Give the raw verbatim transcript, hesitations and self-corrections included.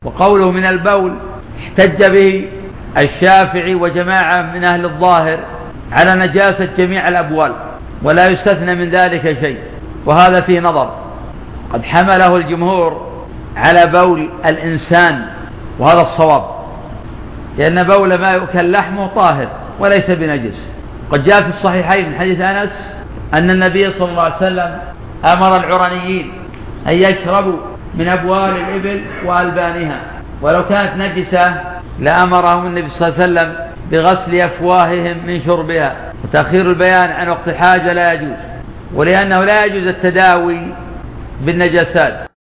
وقوله من البول احتج به الشافعي وجماعة من أهل الظاهر على نجاسة جميع الأبوال ولا يستثنى من ذلك شيء، وهذا فيه نظر. قد حمله الجمهور على بول الإنسان، وهذا الصواب، لأن بول ما يؤكل لحمه طاهر وليس بنجس. قد جاء في الصحيحين من حديث أنس أن النبي صلى الله عليه وسلم أمر العرنيين أن يشربوا من أبوال الإبل وألبانها، ولو كانت نجسة لأمرهم النبي صلى الله عليه وسلم بغسل أفواههم من شربها. وتأخير البيان عن وقت الحاجة لا يجوز، ولأنه لا يجوز التداوي بالنجاسات.